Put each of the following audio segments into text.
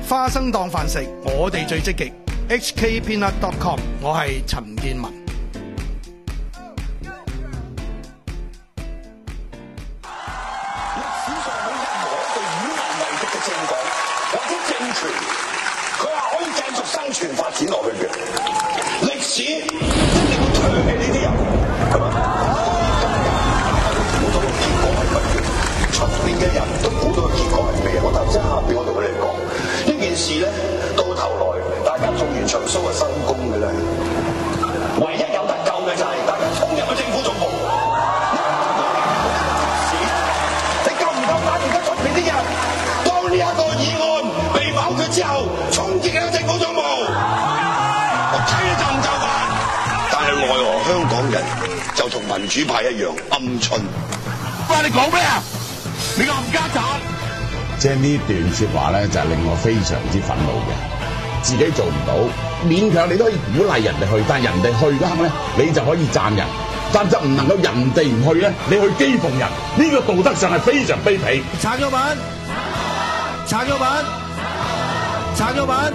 花生當飯食，我哋最積極。hkpeanut.com， 我係陳建文。 歷史上冇任何一個以難為敵嘅政黨或者政權，佢係可以繼續生存發展落去嘅。歷史一定會唾棄呢啲人，係嘛？估到個結果係乜嘢？出面嘅人都估到個結果係咩？我頭先下邊我同佢哋講呢件事咧，到頭來大家做完場 show 就收工嘅啦。唯一有得救嘅就係大家衝入去政府總部。你夠唔夠膽而家出面啲人？當呢一個議案被否決之後，衝擊喺政府總部，我睇你就唔就範。但係奈何香港人就同民主派一樣鵪鶉。喂，你講咩啊？你個冚家鏟！ 即係呢段説話咧，就係令我非常之憤怒嘅。自己做唔到，勉強你都可以鼓勵人哋去，但係人哋去嗰刻咧，你就可以讚人，但就唔能夠人哋唔去咧，你去譏諷人，呢個道德上係非常卑鄙。 撐咗版，撐咗版，撐咗版。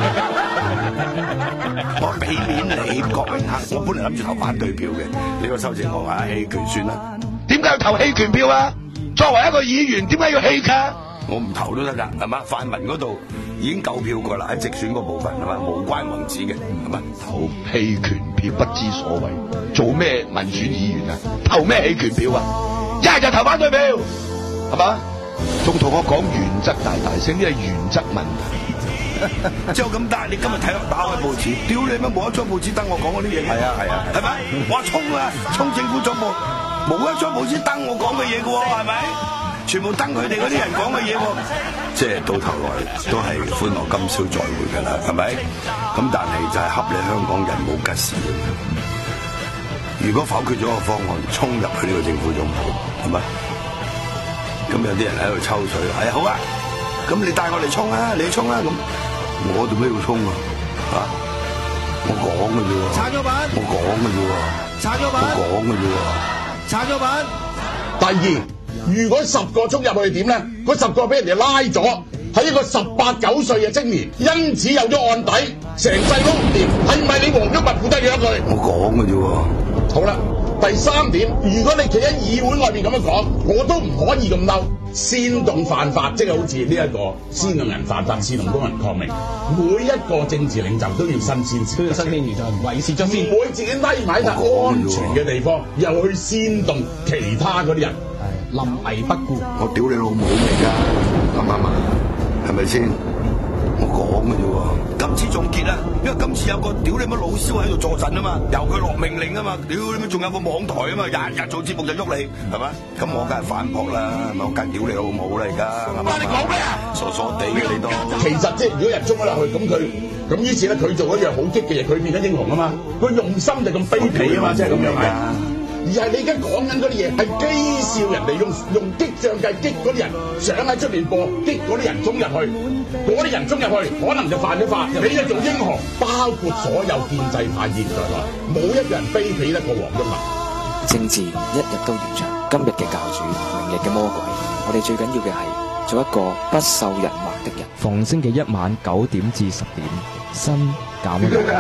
我俾面你郭榮鏗，我本嚟諗住投反對票嘅，你個修正案話棄權算啦。點解要投棄權票啊？作為一個議員，點解要棄㗎？我唔投都得㗎，係嘛？泛民嗰度已經夠票過啦，喺直選嗰部分係嘛，無關宏旨嘅，係嘛？投棄權票不知所謂，做咩民選議員啊？投咩棄權票啊？一係就投反對票，係嘛？仲同我講原則大聲，呢係原則問題。之後咁，但係你今日睇打開報紙，屌你乜冇一張報紙登我講嗰啲嘢嘅？係啊，係咪？話衝啊，衝政府總部，冇一張報紙登我講嘅嘢嘅喎，係咪？全部登佢哋嗰啲人講嘅嘢喎，即係到頭來都係歡樂今宵再會㗎啦，係咪？咁但係就係恰你香港人冇吉事。如果否決咗個方案，衝入去呢個政府總部，係咪？咁有啲人喺度抽水，係好啊，咁你帶我嚟衝啊，你衝啊，咁我做咩要衝啊？嚇！我講嘅啫喎， 撐咗版， 我講嘅啫喎， 撐咗版， 我講嘅啫喎， 撐咗版。 第二，如果10個衝入去點咧？嗰10個俾人哋拉咗，係一個18、9歲嘅青年，因此有咗案底，成世撈唔掂，係咪你黃毓民負責養佢？ 我講嘅啫喎。 好啦，第3點，如果你企喺議會外面咁樣講，我都唔可以咁嬲。煽動犯法，即係好似呢一個煽動人犯法、煽動公民抗命，每一個政治領袖都要新鮮， 都要新鮮而再維持咗先， 唔會自己匿埋喺安全嘅地方，又去煽動其他嗰啲人， 係臨危不顧。 我屌你老母嚟㗎，啱唔啱啊？係咪先？我講嘅啫喎。今次總結啊，因為今次有個屌你乜老蕭喺度坐陣啊嘛，由佢落命令啊嘛，屌你乜仲有個網台啊嘛，日日做節目就喐你，係咪？咁我梗係反駁啦，係咪？我梗係屌你老母啦而家。但你講咩啊？傻傻地嘅你都。 其實即係如果人中咗落去，咁於是咧佢做一樣好激嘅嘢，佢變咗英雄啊嘛，佢用心就咁卑鄙啊嘛，即係咁樣係。而係你而家講緊嗰啲嘢係譏笑人哋用激將計激嗰啲人想喺出面播，激嗰啲人衝入去，嗰啲人衝入去可能就犯咗法，你就做英雄，包括所有建制派議員在內，冇一個人卑鄙得過黃毓民。 政治一日都延長，今日嘅教主，明日嘅魔鬼，我哋最緊要嘅係做一個不受人話的人。 逢星期一晚9點至10點，新減一減。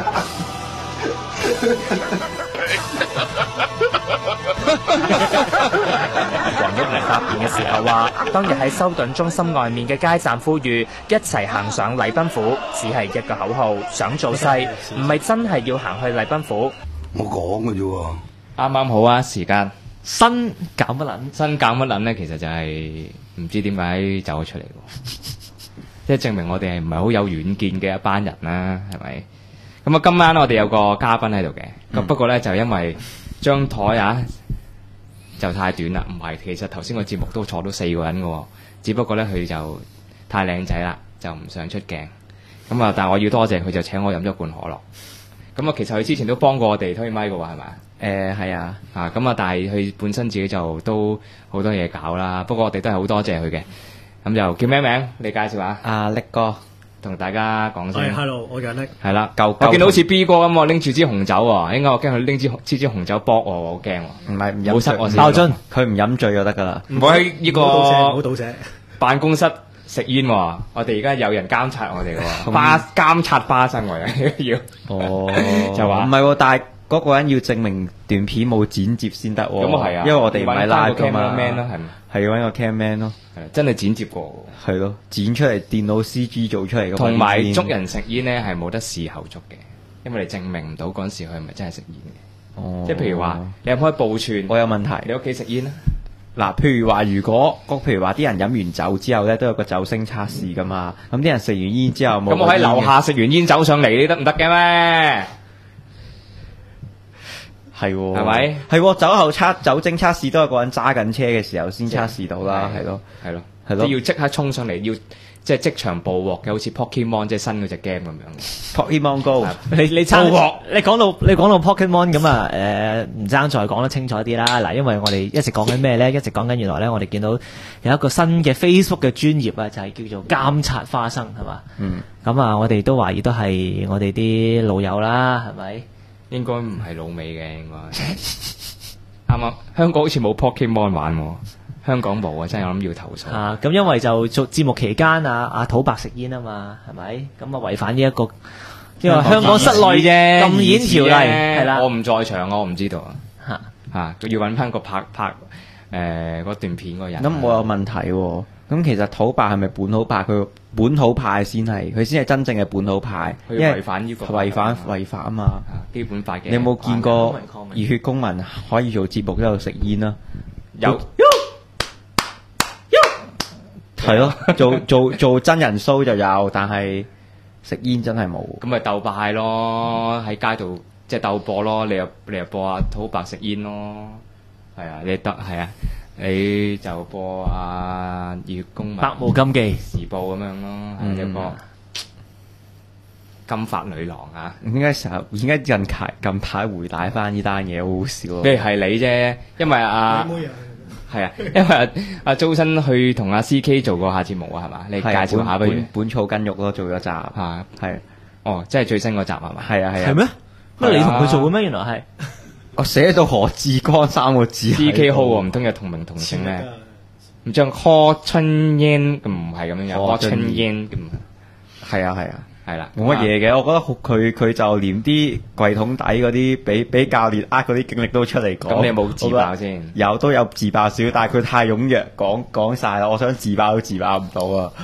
黃毓民答辯嘅時候話，當日喺修頓中心外面嘅街站呼籲一齊行上禮賓府，只係一個口號，想做勢，唔係真係要行去禮賓府。 我講嘅啫喎， 啱啱好啊，時間新減乜撚？新減乜撚咧？其實就係唔知點解走咗出嚟喎，即係證明我哋係唔係好有遠見嘅一班人啦，係咪？咁啊，今晚我哋有個嘉賓喺度嘅，咁不過咧就因為張台啊就太短啦，唔係，其實頭先個節目都坐到4個人嘅喎，只不過咧佢就太靚仔啦，就唔想出鏡。咁啊，但係我要多謝佢就請我飲咗罐可樂。咁啊，其實佢之前都幫過我哋推咪嘅喎，係咪？係啊，咁啊，但係佢本身自己就都好多嘢搞啦。不過我哋都係好多謝佢嘅。咁就叫咩名？你介紹下。阿力哥。同大家講聲。 hello， 我叫力。 係啦，我見到好似 B 哥咁喎，拎住支紅酒喎，應該我驚佢拎支紅酒搏我，我好驚喎。 唔係唔飲醉， 爆樽，佢唔飲醉就得㗎啦。 唔好喺呢個辦公室食煙喎，我哋而家有人監察我哋喎，監察花生我哋要。 哦， 就話唔係喎，但係嗰個人要證明段片冇剪接先得喎。 咁啊係啊， 因為我哋唔係 live 㗎嘛。 man 咯，係咪？ 係揾個 camman 咯， 真係剪接過。 係咯，剪出嚟電腦 CG 做出嚟嘅。 同埋捉人食煙咧係冇得事後捉嘅，因為你證明唔到嗰陣時佢係咪真係食煙嘅。 哦， 即係譬如話，你可唔可以報串？ 我有問題。 你屋企食煙啊？ 嗱，譬如話，譬如話啲人飲完酒之後咧，都有個酒精測試噶嘛。咁啲人食完煙之後冇。 咁我喺樓下食完煙走上嚟，你得唔得嘅咩？ 係喎， 係咪？ 係喎，酒後酒精測試都係個人揸緊車嘅時候先測試到啦，係咯， 係咯， 係咯。 你要即刻衝上嚟，要即係即場捕獲嘅，好似 Pokemon 即係新嗰隻 game 咁樣。 Pokemon Go， 你講到 Pokemon 咁啊，唔爭再講得清楚啲啦。嗱，因為我哋一直講緊咩咧？一直講緊原來咧，我哋見到有一個新嘅 Facebook 嘅專頁啊，就係叫做監察花生，係嘛？ 嗯。 咁啊，我哋都懷疑都係我哋啲老友啦，係咪？ 應該唔係老味嘅，應該啱啱香港好似冇 Pokemon 玩喎，香港冇啊，真係我諗要投訴啊！咁因為就做節目期間阿土白食煙啊嘛，係咪？咁啊違反呢一個因為香港室內嘅禁煙條例係啦。 我唔在場，我唔知道啊。嚇要揾翻個拍嗰段片嗰人。 咁我有問題喎。咁其實土白係咪本土派？佢本土派先係真正嘅本土派， 因為違反呢個違法啊嘛。 基本法嘅。 你有冇見過熱血公民可以做節目喺度食煙啊？ 有。 係咯，做真人 show 就有，但係食煙真係冇。 咁咪鬥拜咯，喺街度即係鬥播咯。你又播阿土白食煙咯，係啊，係啊。你就播熱血公民百無禁忌時報咁樣咯，係一個金髮女郎啊！ 點解近排回帶翻呢單嘢好好笑啊？ 咩係你啫？因為係啊，因為阿周生去同阿 CK 做過下節目啊，係嘛？你介紹下不如？ 本草筋肉咯，做咗集嚇，係哦，即係最新嗰集係嘛？ 係啊係啊。 係咩？乜你同佢做嘅咩？原來係。 我寫到何志光3個字 ，CK 好喎，唔通有同名同姓咩？唔將柯春英咁唔係咁樣嘅，柯春英咁。係啊，係啦， 冇乜嘢嘅。我覺得佢就連啲櫃桶底嗰啲俾教練嗰啲經歷都出嚟講。 咁你有冇自爆先？ 都有自爆少，但係佢太踴躍講晒啦。我想自爆都自爆唔到啊！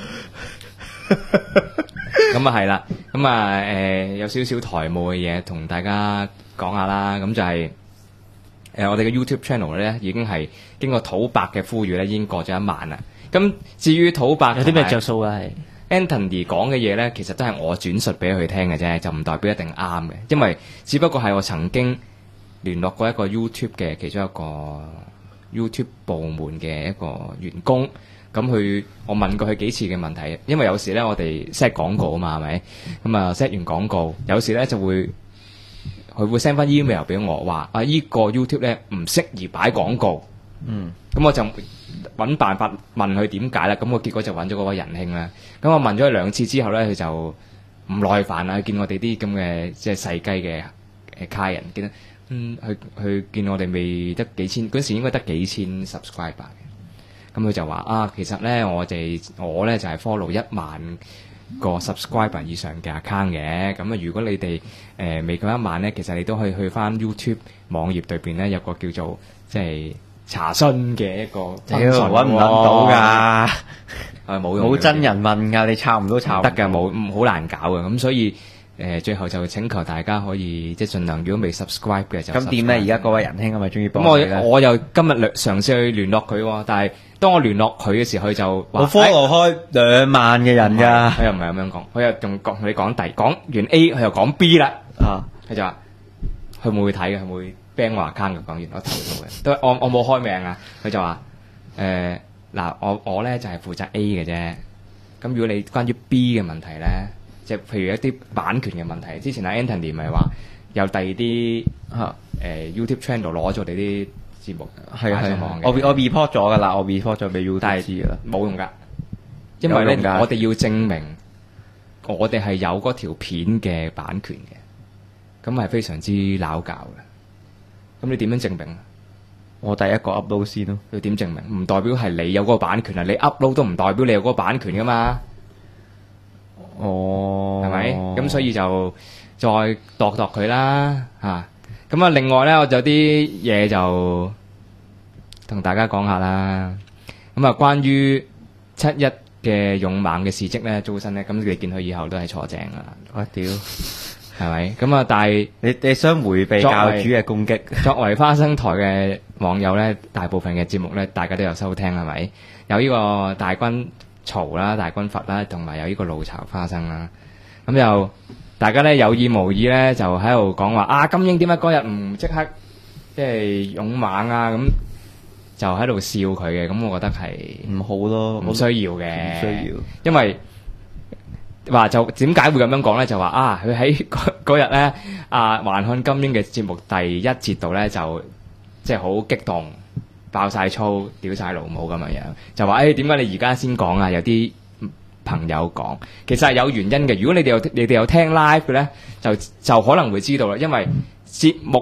咁啊係啦，咁啊有少少台務嘅嘢同大家講下啦。咁就係我哋嘅 YouTube channel 咧，已經係經過土白嘅呼籲咧，已經過咗1萬啦。咁至於土白有啲咩着數啊？係 Anthony 講嘅嘢咧，其實都係我轉述俾佢聽嘅啫，就唔代表一定啱嘅。因為只不過係我曾經聯絡過一個 YouTube 嘅其中一個 YouTube 部門嘅一個員工。咁我問過佢幾次嘅問題，因為有時咧我哋 set 廣告啊嘛，係咪？咁啊 set 完廣告，有時咧就會佢會 send 翻 email 俾我話依個 YouTube 咧唔適宜擺廣告。咁我就揾辦法問佢點解啦。咁我結果就揾咗嗰位仁兄啦。咁我問咗佢2次之後咧，佢就唔耐煩啦。佢見我哋啲咁嘅即係細雞嘅卡人，見得佢見我哋未得幾千，嗰時應該得幾千 subscriber 嘅。咁佢就話其實咧我咧就係 follow 1萬個 subscriber 以上嘅 account 嘅。咁啊，如果你哋未夠1萬咧，其實你都可以去翻 YouTube 網頁對邊咧，有個叫做即係查詢嘅一個揾唔到㗎， 冇用， 冇真人問㗎，你抄唔到抄得㗎，冇好難搞嘅。咁所以最後就請求大家可以即係盡量，如果未 subscribe 嘅就咁點咧？而家嗰位仁兄係咪終於幫你咧？咁我又今日嘗試去聯絡佢喎，但係當我聯絡佢嘅時候，佢就話我 follow 開2萬嘅人㗎。 佢又唔係咁樣講，佢又仲同你講完 A， 佢又講 B 啦。佢就話佢冇去睇嘅，佢冇 ban 我 account 嘅。講完我投訴嘅，都我冇開名啊。佢就話嗱，我咧就係負責 A 嘅啫。咁如果你關於 B 嘅問題咧，即係譬如一啲版權嘅問題，之前阿 Anthony 咪話有第二啲YouTube channel 攞咗我哋啲節目擺上網嘅。 我 report 咗㗎啦，我 report 咗俾 YouTube 知㗎啦， 冇用㗎，因為咧我哋要證明我哋係有嗰條片嘅版權嘅，咁係非常之拗教嘅。咁你點樣證明？ 我第一個 upload 先咯。 要點證明？唔代表係你有嗰個版權啊！你 upload 都唔代表你有嗰個版權噶嘛？ 哦， 係咪？咁所以就再度佢啦嚇。咁啊，另外咧，我就有啲嘢就同大家講下啦。咁啊，關於7·1嘅勇猛嘅事蹟咧，租身咧，咁你見佢以後都係坐正噶啦。 我屌！ 係咪？咁啊，但係你想迴避教主嘅攻擊？ 作為花生台嘅網友咧，大部分嘅節目咧，大家都有收聽係咪？有呢個大軍曹啦、大軍閥啦，同埋有呢個老巢花生啦。咁就大家咧有意無意咧，就喺度講話啊，金英點解嗰日唔即刻即係勇猛啊？咁就喺度笑佢嘅。咁我覺得係唔好咯， 唔需要嘅， 唔需要， 因為。話就點解會咁樣講咧？就話啊，佢喺嗰日咧，環看金英嘅節目第1節度咧，就即係好激動，爆晒粗，屌晒老母咁樣樣，就話誒點解你而家先講啊？有啲朋友講，其實係有原因嘅。如果你哋有聽 live 嘅咧，就可能會知道啦。因為節目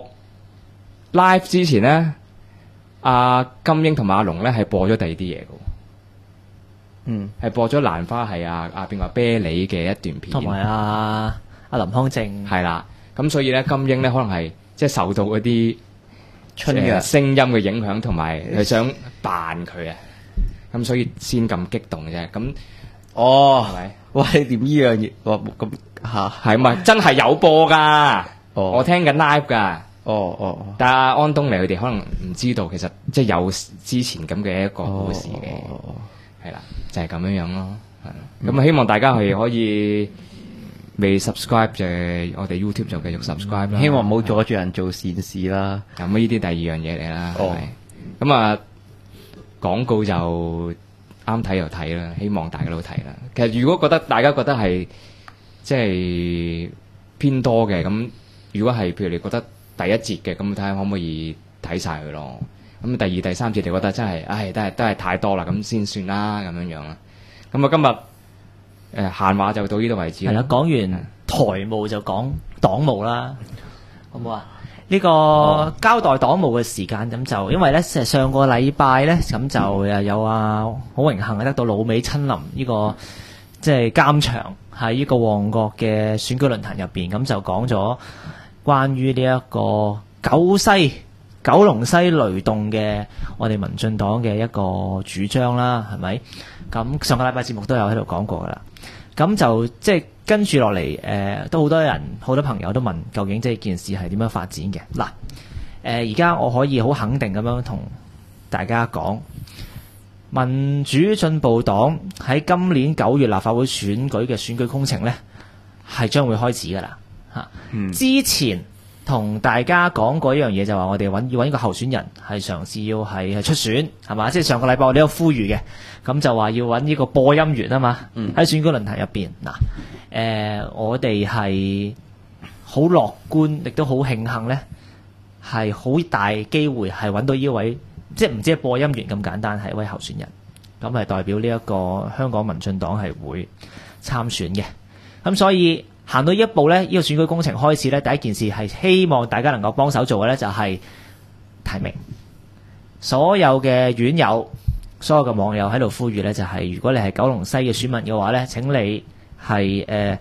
live 之前咧，金英同埋阿龍咧係播咗第二啲嘢嘅。係播咗蘭花係邊個啤梨嘅一段片， 同埋阿林康正係啦。咁所以咧，金英咧可能係即係受到嗰啲春嘅聲音嘅影響，同埋佢想扮佢啊。咁所以先咁激動啫。咁係咪？ 哇！你點呢樣嘢？哇！咁嚇係咪真係有播㗎？我聽緊 live 㗎。但係安東尼佢哋可能唔知道，其實即係有之前咁嘅一個故事嘅，係啦。就係咁樣樣咯，係咁希望大家係可以未 subscribe 嘅，我哋 YouTube 就繼續 subscribe 啦。 希望唔好阻住人做善事啦。 咁呢啲第二樣嘢嚟啦，係咪？咁啊廣告就啱睇就睇啦，希望大家都睇啦。其實如果大家覺得係即係偏多嘅，咁如果係譬如你覺得第1節嘅，咁睇下可唔可以睇晒佢咯。咁第2、第3節你覺得真係，都係太多啦，咁先算啦，咁樣樣啦。咁啊，今日閒話就到呢度為止。 係啦，講完台務就講黨務啦，好唔好啊？呢個交代黨務嘅時間，咁就因為咧，上個禮拜咧，咁就又有好榮幸得到老美親臨呢個即係監場喺呢個旺角嘅選舉論壇入邊，咁就講咗關於呢一個九龍西雷動嘅我哋民進黨嘅一個主張啦，係咪？咁上個禮拜節目都有喺度講過噶啦。咁就即係跟住落嚟，都好多朋友都問，究竟即係件事係點樣發展嘅？嗱，而家我可以好肯定咁樣同大家講，民主進步黨喺今年9月立法會選舉嘅選舉工程呢，係將會開始噶啦嚇。之前同大家講過一樣嘢，就話我哋要揾一個候選人係嘗試要係出選，係嘛？即係上個禮拜我哋有呼籲嘅，咁就話要揾呢個播音員啊嘛。喺選舉論壇入邊嗱，我哋係好樂觀，亦都好慶幸呢，係好大機會係揾到呢位，即係唔止係播音員咁簡單，係一位候選人，咁係代表呢一個香港民進黨係會參選嘅，咁所以。行到呢一步呢，呢個選舉工程開始呢，第一件事係希望大家能夠幫手做嘅呢，就係提名。所有嘅院友、所有嘅網友喺度呼籲呢，就係如果你係九龍西嘅選民嘅話呢，請你係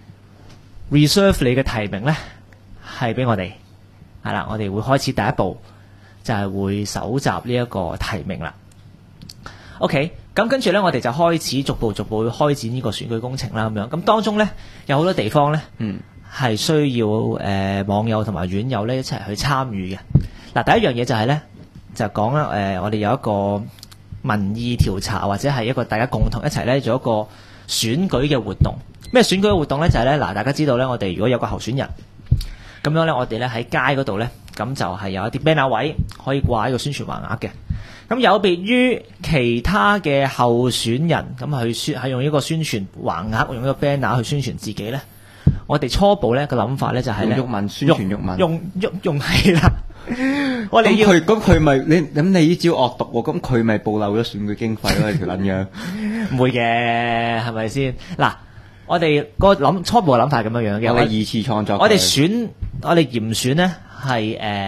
reserve 你嘅提名呢，係俾我哋。係啦，我哋會開始第一步，就係會搜集呢一個提名啦。OK。咁跟住呢，我哋就開始逐步開展呢個選舉工程啦。咁樣，咁當中呢，有好多地方呢，係需要網友同埋院友呢一齊去參與嘅。嗱，第一樣嘢就係呢，就講啦，我哋有一個民意調查，或者係一個大家共同一齊呢做一個選舉嘅活動。咩選舉嘅活動呢？就係呢，嗱，大家知道呢，我哋如果有個候選人，咁樣呢，我哋呢喺街嗰度呢，咁就係有一啲 banner 位可以掛一個宣傳橫額嘅。咁有別於其他嘅候選人咁去係用呢個宣傳橫額，用呢個 banner 去宣傳自己咧，我哋初步咧個諗法咧就係咧， 用毓民宣傳毓民， 用係啦。我哋要佢咪你呢招惡毒喎？咁佢咪暴漏咗選舉經費咯？條撚樣唔會嘅，係咪先？嗱，我哋個初步嘅諗法係咁樣嘅。 我哋二次創作， 我哋嚴選咧係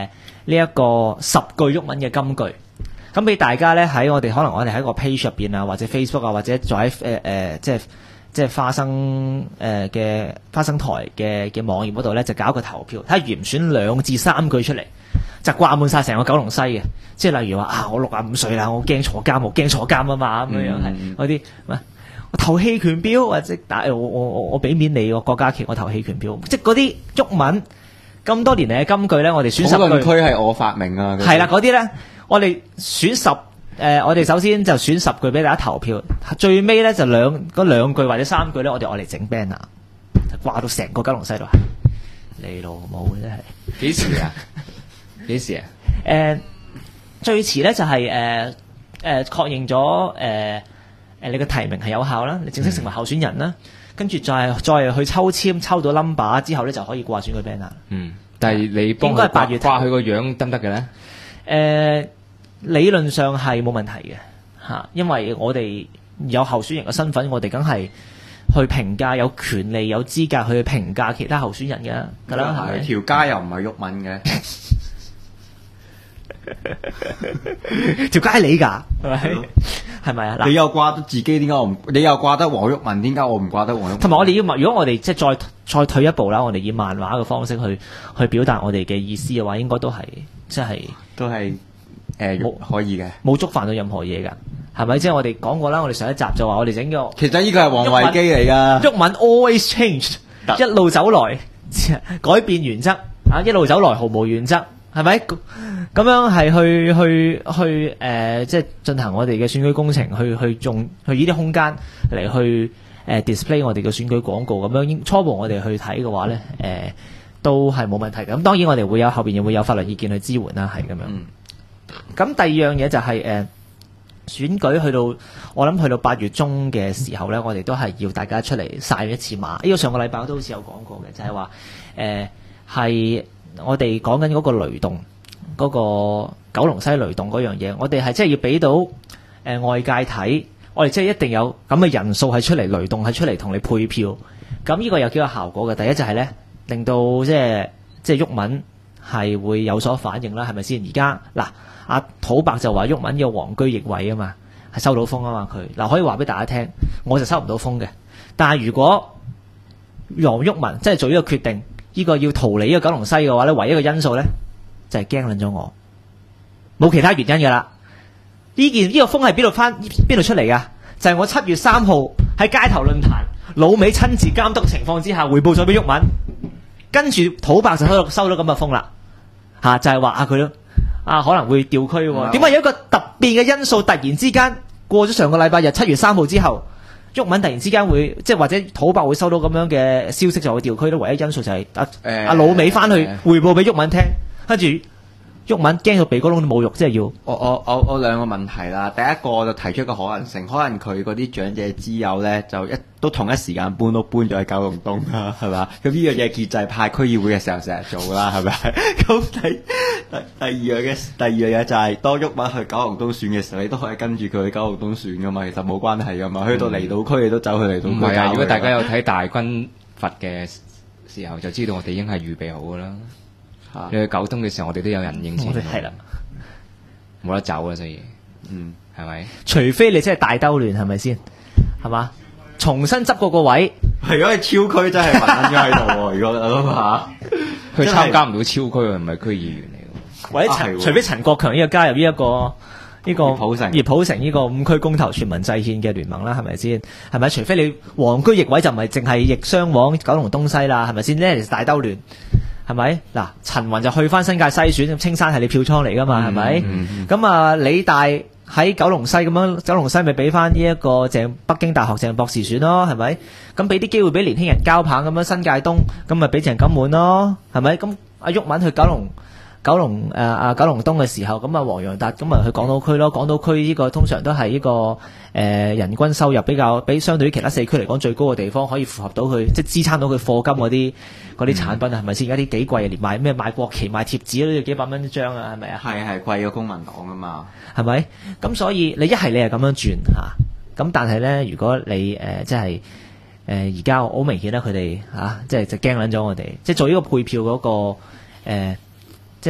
呢一個10句鬱文嘅金句。咁俾大家咧喺可能我哋喺個 page 入邊啊，或者 Facebook 啊，或者再喺即係花生嘅花生台嘅網頁嗰度咧，就搞一個投票，睇下嚴選2至3句出嚟，就掛滿晒成個九龍西嘅。即係例如話我65歲啦，我驚坐監，我驚坐監啊嘛，咁樣係嗰啲我投棄權票，或者我俾面你郭家麒，我投棄權票，即係嗰啲鬱文咁多年嚟嘅金句咧，我哋選10句。 討論區係我發明啊！ 係啦，嗰啲咧。我哋選我哋首先就選10句俾大家投票，最尾咧就嗰兩句或者3句咧，我哋愛嚟整 banner， 就掛到成個九龍西度係。你老母真係幾時啊？幾時啊？ 最遲咧就係確認咗你嘅提名係有效啦，你正式成為候選人啦，跟住再去抽籤，抽到 number 之後咧就可以掛選個 banner。 但係你幫佢掛佢個樣得唔得嘅咧？ 理論上係冇問題嘅嚇，因為我哋有候選人嘅身份，我哋梗係去評價，有權利有資格去評價其他候選人嘅㗎啦，係咪？ 條街又唔係鬱文嘅， 條街你㗎係咪？係咪啊？ 你又掛得自己，點解我唔？你又掛得黃毓民，點解我唔掛得黃毓民？ 同埋我哋要如果我哋即係再退一步啦，我哋以漫畫嘅方式去表達我哋嘅意思嘅話，應該都係即係都係。可以嘅， 冇觸犯到任何嘢㗎，係咪？即係我哋講過啦，我哋上一集就話我哋整個， 其實呢個係黃維基嚟㗎。 鬱文 always changed， 一路走來改變原則啊，一路走來毫無原則，係咪？咁樣係去即係進行我哋嘅選舉工程，去呢啲空間嚟去display 我哋嘅選舉廣告咁樣。初步我哋去睇嘅話咧，都係冇問題嘅。咁當然我哋會有後邊又會有法律意見去支援啦，係咁樣。咁第二樣嘢就係選舉我諗去到8月中嘅時候咧，我哋都係要大家出嚟曬一次馬。呢個上個禮拜我都好似有講過嘅，就係話係我哋講緊嗰個雷動嗰個九龍西雷動嗰樣嘢，我哋係即係要俾到外界睇，我哋即係一定有咁嘅人數係出嚟雷動，係出嚟同你配票。咁呢個有幾個效果嘅，第一就係咧令到即係鬱文係會有所反應啦，係咪先？而家嗱。阿土伯就話鬱文要黃居易位啊嘛，係收到風啊嘛佢嗱，可以話俾大家聽，我就收唔到風嘅。但係如果黃毓民真係做呢個決定，呢個要逃離呢個九龍西嘅話咧，唯一一個因素咧就係驚撚咗我，冇其他原因噶啦。呢個風係邊度出嚟噶？就係我7月3號喺街頭論壇老美親自監督情況之下，匯報咗俾鬱文，跟住土伯就收到咁嘅風啦嚇，就係話佢咯。可能會調區喎？點解有一個特別嘅因素突然之間過咗上個禮拜日7月3號之後，鬱文突然之間會即係或者土伯會收到咁樣嘅消息就會調區咧？唯一因素就係阿老美翻去匯報俾鬱文聽，跟住鬱文驚到鼻哥窿都冇肉，即係要我兩個問題啦。第一個我就提出一個可能性，可能佢嗰啲長者之友咧就都同一時間搬咗去九龍東啦，係嘛？咁呢樣嘢建制派區議會嘅時候成日做啦，係咪？咁第二樣嘢就係當鬱文去九龍東選嘅時候，你都可以跟住佢去九龍東選噶嘛，其實冇關係噶嘛。去到離島區你都走去離島區。唔係啊， 如果大家有睇大軍閥嘅時候，就知道我哋已經係預備好噶啦。你去九東嘅時候，我哋都有人應戰。我哋係啦，冇得走啦，所以係咪？ 除非你真係大兜亂，係咪先？係嘛？重新執過個位。 如果係超區真係混咗喺度喎，如果諗下， 佢參加唔到超區，唔係區議員嚟嘅。 或者除非陳國強呢個加入呢一個葉普成呢個5區公投全民制憲嘅聯盟啦，係咪先？係咪？除非你黃居易位就唔係淨係逆雙往九龍東西啦，係咪先？呢係大兜亂。係咪嗱？陳雲就去翻新界西選，青山係你票倉嚟噶嘛？係咪？咁理大喺九龍西咁樣，九龍西咪俾翻呢一個北京大學鄭博士選咯？係咪？咁俾啲機會俾年輕人交棒咁樣，新界東咁咪俾鄭錦滿咯？係咪？咁阿鬱文去九龍東嘅時候，咁黃洋達咁咪去港島區咯？港島區呢個通常都係呢個人均收入比相對於其他4區嚟講最高嘅地方，可以符合到佢即係支撐到佢課金嗰啲產品啊，係咪先？而家啲幾貴啊，連賣國旗賣貼紙都要幾百蚊一張啊，係咪啊？ 係貴過公民黨啊嘛， 係咪？咁所以你一係你係咁樣轉嚇，咁但係咧，如果你即係而家好明顯咧，佢哋即係就驚撚咗我哋，即係做呢個配票嗰個即係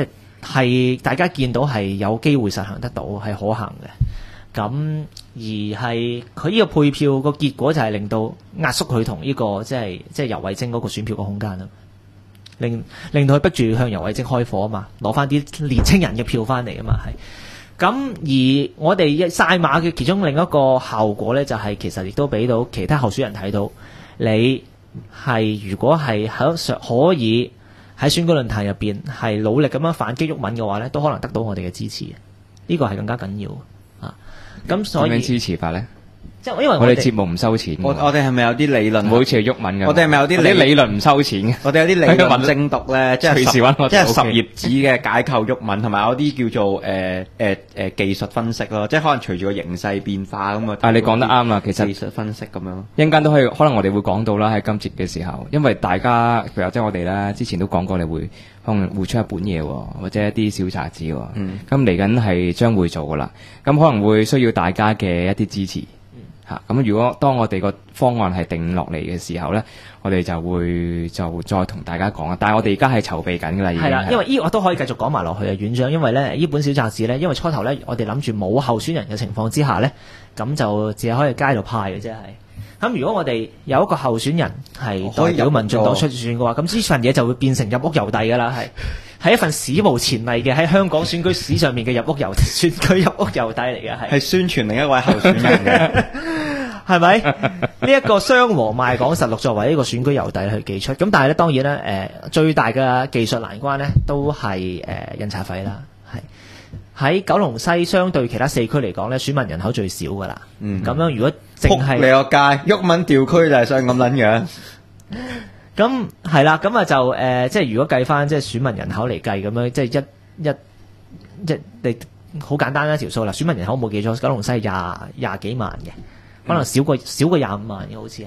係大家見到係有機會實行得到，係可行嘅。咁而係佢呢個配票個結果就係令到壓縮佢同呢個即係游蕙禎嗰個選票個空間啊，令到佢逼住向游蕙禎開火啊嘛，攞翻啲年青人嘅票翻嚟啊嘛係。咁而我哋晒馬嘅其中另一個效果咧，就係其實亦都俾到其他候選人睇到，你係如果係可以喺選舉論壇入邊係努力咁樣反擊毓民嘅話咧，都可能得到我哋嘅支持。呢個係更加緊要啊！咁所以點樣支持法咧？ 即係因為我哋節目唔收錢， 我哋係咪有啲理論？ 好似係毓民咁。 我哋係咪有啲理論唔收錢嘅？ 我哋有啲理論精讀咧，即係隨時揾我哋即係10頁紙嘅解構毓民，同埋有啲叫做技術分析咯，即係可能隨住個形勢變化咁啊。 但係你講得啱啦，其實技術分析咁樣。 一陣間都可能我哋會講到啦，喺今節嘅時候，因為大家譬如即係我哋啦，之前都講過，你會可能會出一本嘢喎，或者一啲小冊子喎。咁嚟緊係將會做噶啦，咁可能會需要大家嘅一啲支持。咁如果當我哋個方案係定落嚟嘅時候咧，我哋就再同大家講啊。但係我哋而家係籌備緊㗎啦，已經係啦， 因為我都可以繼續講埋落去啊，院長。因為咧呢本小冊子咧，因為初頭咧我哋諗住冇候選人嘅情況之下咧，咁就只係可以街度派嘅啫係。咁如果我哋有一個候選人係代表民進黨出選嘅話，咁呢份嘢就會變成入屋郵遞㗎啦，係一份史無前例嘅喺香港選舉史上面嘅選舉入屋郵遞嚟嘅，係宣傳另一位候選人嘅， 係咪？呢一個雙和賣港實錄作為一個選舉郵遞去寄出，咁但係咧當然咧最大嘅技術難關咧都係印刷費啦，係喺九龍西相對其他4區嚟講咧，選民人口最少㗎啦。咁樣如果淨係你個街毓民調區就係想咁撚樣。 咁係啦，咁啊就即係如果計翻即係選民人口嚟計咁樣，即係一你好簡單一條數啦。選民人口冇記錯，九龍西廿幾萬嘅，可能少過25萬嘅，好似係。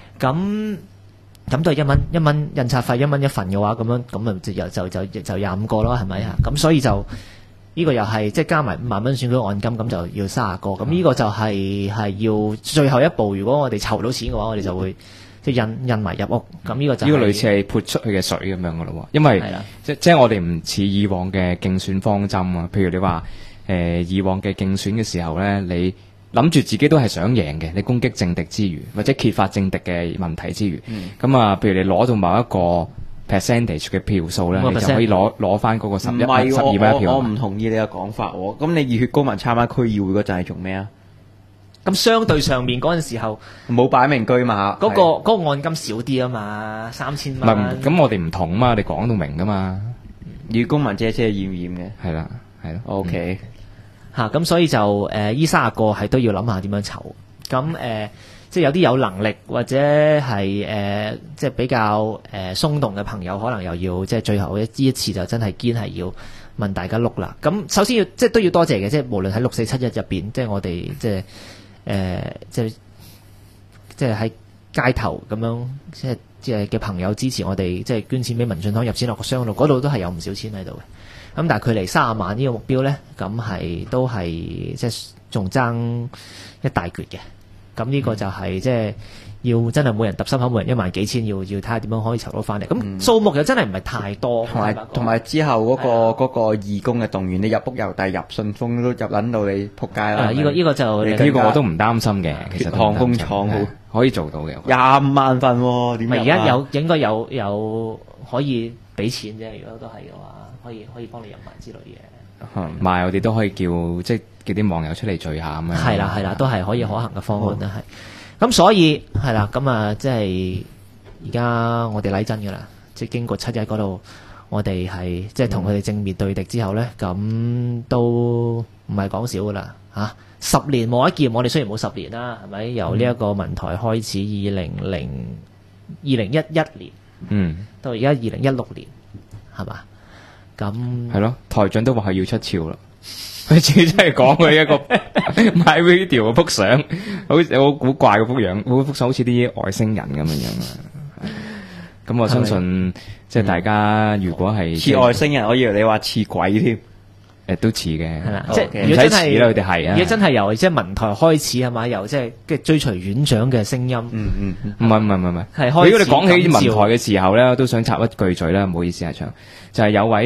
咁都係一蚊印刷費，1蚊一份嘅話，咁啊就25個咯，係咪啊？咁所以就呢個又係即係加埋5萬蚊選舉按金，咁就要30個。咁呢個就係要最後一步。如果我哋籌到錢嘅話，我哋就會。即係印埋入屋，咁呢個就係呢個類似係潑出去嘅水咁樣噶咯喎，因為即係我哋唔似以往嘅競選方針啊。譬如你話以往嘅競選嘅時候咧，你諗住自己都係想贏嘅，你攻擊政敵之餘，或者揭發政敵嘅問題之餘，咁啊，譬如你攞到某一個 percentage 嘅票數咧，你就可以攞翻嗰個12蚊一票。 我唔同意你嘅講法喎。咁你熱血公民參加區議會嗰陣係做咩啊？ 咁相對上面嗰陣時候冇擺明居嘛， 嗰個按金少啲啊嘛，3000蚊。 唔係，咁我哋唔同啊嘛，你講到明噶嘛。 與公民遮遮掩掩嘅， 係啦。 OK 咁所以就依30個係都要諗下點樣籌。咁即係有啲有能力或者係即係比較鬆動嘅朋友，可能又要即係最後一次就真係堅係要問大家碌啦。咁首先即係都要多謝嘅，即係無論喺647入邊，即係我哋即係喺街頭咁樣，即係嘅朋友支持我哋，即係捐錢俾民進黨入錢落個箱度，嗰度都係有唔少錢喺度嘅。咁但係距離30萬呢個目標咧，咁都係即係仲爭一大橛嘅。咁呢個就係即係要真係每人揼心口，每人1萬幾千，要睇下點樣可以籌到翻嚟。咁數目又真係唔係太多， 同埋之後嗰個義工嘅動員，你入屋郵遞入順豐都入撚到你仆街啦。 呢個就呢個我都唔擔心嘅，其實航空廠可以做到嘅。 25萬份喎，點解？ 而家應該有可以俾錢啫。如果都係嘅話，可以幫你入埋之類嘅。 唔係，我哋都可以叫啲網友出嚟聚下咁樣。 係啦，都係可以可行嘅方案啦，係。咁所以係啦，咁啊，即係而家我哋嚟真㗎啦，即係經過7日嗰度，我哋係即係同佢哋正面對敵之後咧，咁都唔係講少㗎啦嚇。10年磨一劍，我哋雖然冇10年啦，係咪？由呢一個民台開始，2011年，到而家2016年，係嘛？咁係咯，台長都話係要出鞘啦。佢自己真係講佢一個 My Video 嗰幅相，好似好古怪嗰幅樣，嗰幅相好似啲外星人咁樣啊！咁我相信即係大家如果係似外星人，我以為你話似鬼添。 都似嘅， 係啦，即係唔使似啦，佢哋係啊。 如果真係由即係民台開始係嘛，由即係追隨院長嘅聲音， 唔係，係如果你講起民台嘅時候咧，都想插一句嘴啦，唔好意思啊，長就係有位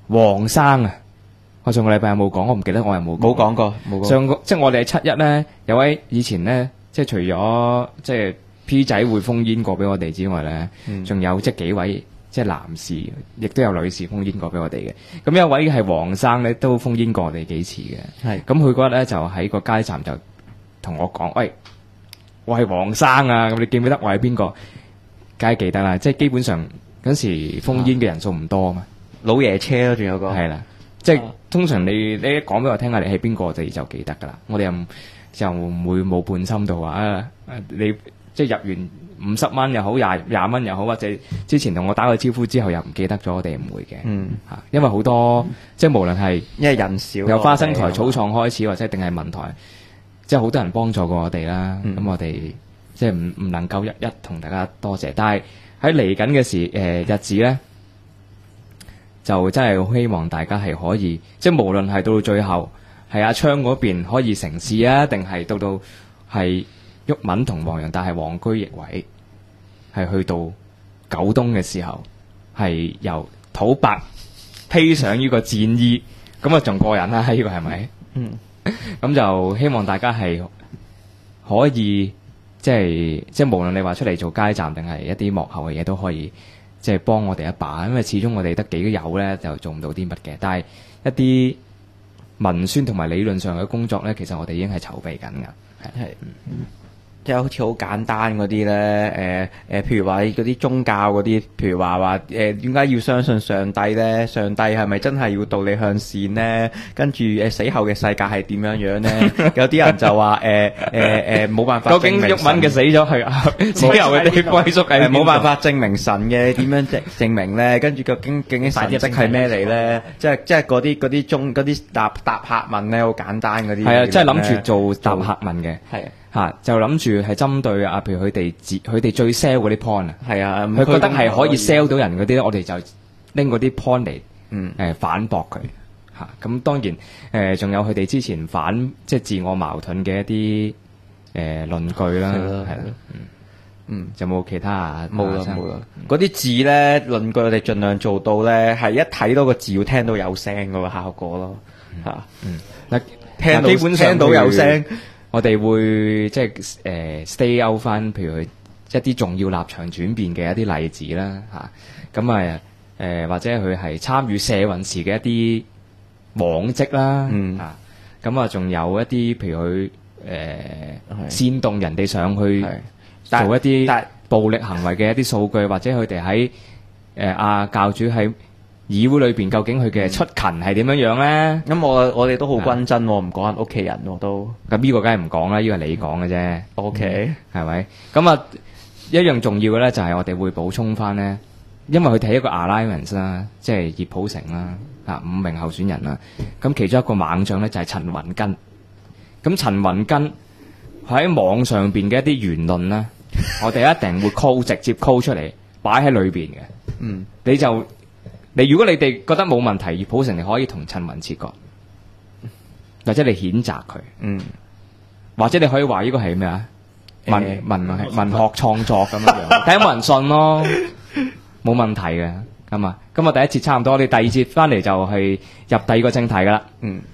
黃生啊，我上個禮拜有冇講？我唔記得我有冇冇講過，冇講。 上個即係我哋喺7-1咧，有位以前咧，即係除咗即係 P 仔會封煙過俾我哋之外咧，仲有即係幾位即係男士，亦都有女士封煙過俾我哋嘅。咁有位係黃生咧，都封煙過我哋幾次嘅。 係咁佢嗰日咧就喺個街站就同我講：喂，我係黃生啊！咁你記唔記得我係邊個？梗係記得啦，即係基本上嗰時封煙嘅人數唔多啊嘛。 老爺車咯，仲有個係啦，即係通常你一講俾我聽下你係邊個，我哋就記得噶啦。我哋又唔會冇半心到話你即係入完50蚊又好，廿蚊又好，或者之前同我打個招呼之後又唔記得咗，我哋唔會嘅。因為好多即係無論係因為人少， 由花生台草創開始，或者定係文台，即係好多人幫助過我哋啦。咁我哋即係唔能夠一一同大家多謝，但係喺嚟緊嘅日子咧，就真係好希望大家係可以，即係無論係到最後係阿昌嗰邊可以成事啊，定係到係毓民同黃洋達係黃居易位，係去到九東嘅時候，係由土白披上呢個戰衣，咁啊仲過癮啦！呢個係咪？咁就希望大家係可以。即係無論你話出嚟做街站定係一啲幕後嘅嘢都可以，即係幫我哋一把，因為始終我哋得幾個友咧就做唔到啲乜嘅。但係一啲文宣同埋理論上嘅工作咧，其實我哋已經係籌備緊㗎。係即係好似好簡單嗰啲咧，譬如話嗰啲宗教嗰啲，譬如話點解要相信上帝咧？上帝係咪真係要導你向善咧？跟住死後嘅世界係點樣樣咧？有啲人就話冇辦法證明神。究竟毓民嘅死咗係死後嘅啲歸宿係冇辦法證明神嘅，點樣證明咧？跟住究竟神跡係咩嚟咧？即係嗰啲答客問咧，好簡單嗰啲。 係啊，即係諗住做答客問嘅。 係。 就諗住係針對譬如佢哋最 sell 嗰啲 point 啊， 係啊， 佢覺得係可以 sell 到人嗰啲咧，我哋就拎嗰啲 point 嚟反駁佢嚇。咁當然仲有佢哋之前即係自我矛盾嘅一啲論據啦，係啦，就冇其他啊？ 冇啦。嗰啲字咧論據，我哋盡量做到咧，係一睇到個字要聽到有聲嗰個效果咯嚇。嗱，基本上聽到有聲。 我哋會即係stay out 翻，譬如佢一啲重要立場轉變嘅一啲例子啦嚇，咁或者佢係參與社運時嘅一啲往績啦嚇，咁仲有一啲譬如佢煽動人哋上去做一啲暴力行為嘅一啲數據，或者佢哋喺教主喺議會裏邊究竟佢嘅出勤係點樣樣咧？ 咁我哋都好均真喎，唔講人屋企人喎都。 咁呢個梗係唔講啦，呢個係你講嘅啫。 OK， 係咪？咁一樣重要嘅咧，就係我哋會補充翻咧，因為佢哋係一個 alliance 啦，即係葉普成啦，5名候選人啦。咁其中一個猛將咧就係陳雲根。咁陳雲根喺網上邊嘅一啲言論咧，我哋一定會直接 call 出嚟，擺喺裏邊嘅。如果你哋覺得冇問題，葉普成你可以同陳雲切割，或者你譴責佢，或者你可以話呢個係咩啊？文學創作咁樣，睇有冇人信咯，冇問題嘅。咁啊，今日第一節差唔多，我哋第二節翻嚟就係入第二個正題噶啦。